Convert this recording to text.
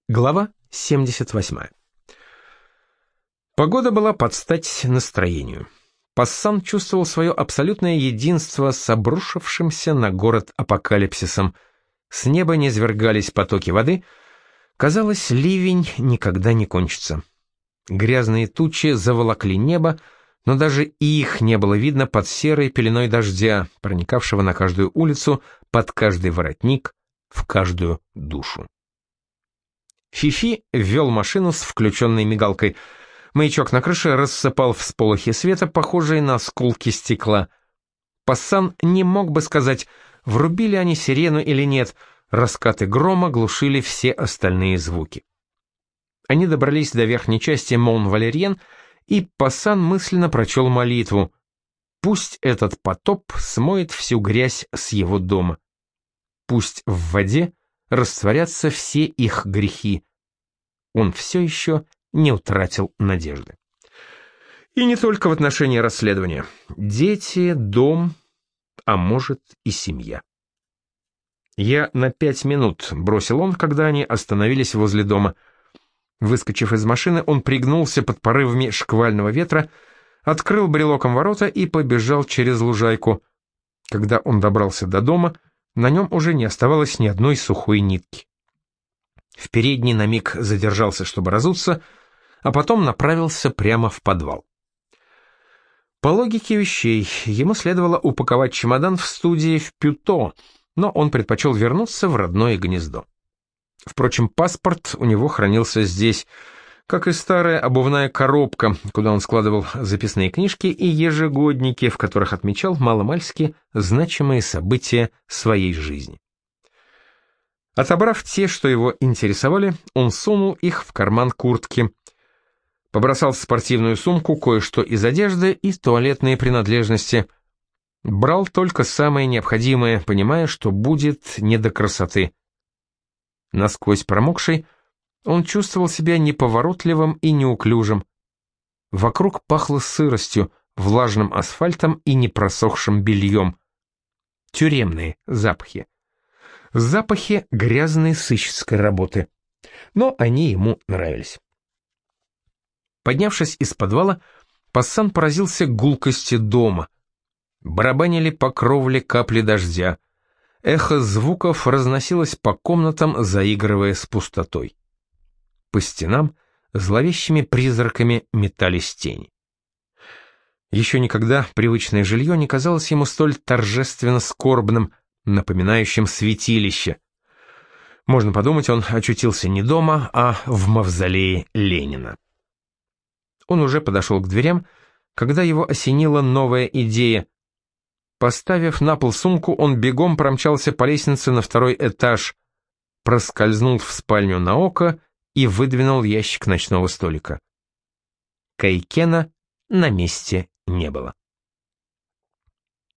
Глава 78. Погода была под стать настроению. Пассан чувствовал свое абсолютное единство с обрушившимся на город апокалипсисом. С неба низвергались потоки воды. Казалось, ливень никогда не кончится. Грязные тучи заволокли небо, но даже их не было видно под серой пеленой дождя, проникавшего на каждую улицу, под каждый воротник, в каждую душу. Фифи вел машину с включенной мигалкой. Маячок на крыше рассыпал всполохи света, похожие на осколки стекла. Пассан не мог бы сказать, врубили они сирену или нет, раскаты грома глушили все остальные звуки. Они добрались до верхней части Мон-Валерьен, и Пассан мысленно прочел молитву. Пусть этот потоп смоет всю грязь с его дома. Пусть в воде растворятся все их грехи. Он все еще не утратил надежды. И не только в отношении расследования. Дети, дом, а может и семья. «Я на 5 минут», — бросил он, когда они остановились возле дома. Выскочив из машины, он пригнулся под порывами шквального ветра, открыл брелоком ворота и побежал через лужайку. Когда он добрался до дома, на нем уже не оставалось ни одной сухой нитки. В передней на миг задержался, чтобы разуться, а потом направился прямо в подвал. По логике вещей, ему следовало упаковать чемодан в студии в Пюто, но он предпочел вернуться в родное гнездо. Впрочем, паспорт у него хранился здесь, как и старая обувная коробка, куда он складывал записные книжки и ежегодники, в которых отмечал маломальски значимые события своей жизни. Отобрав те, что его интересовали, он сунул их в карман куртки, побросал в спортивную сумку кое-что из одежды и туалетные принадлежности. Брал только самое необходимое, понимая, что будет не до красоты. Насквозь промокший, он чувствовал себя неповоротливым и неуклюжим. Вокруг пахло сыростью, влажным асфальтом и непросохшим бельем. Тюремные запахи. Запахи грязной сыщицкой работы. Но они ему нравились. Поднявшись из подвала, Пассан поразился гулкости дома. Барабанили по кровле капли дождя. Эхо звуков разносилось по комнатам, заигрывая с пустотой. По стенам зловещими призраками метались тени. Еще никогда привычное жилье не казалось ему столь торжественно скорбным, напоминающим святилище. Можно подумать, он очутился не дома, а в мавзолее Ленина. Он уже подошел к дверям, когда его осенила новая идея. Поставив на пол сумку, он бегом промчался по лестнице на второй этаж, проскользнул в спальню Наока и выдвинул ящик ночного столика. Кайкена на месте не было.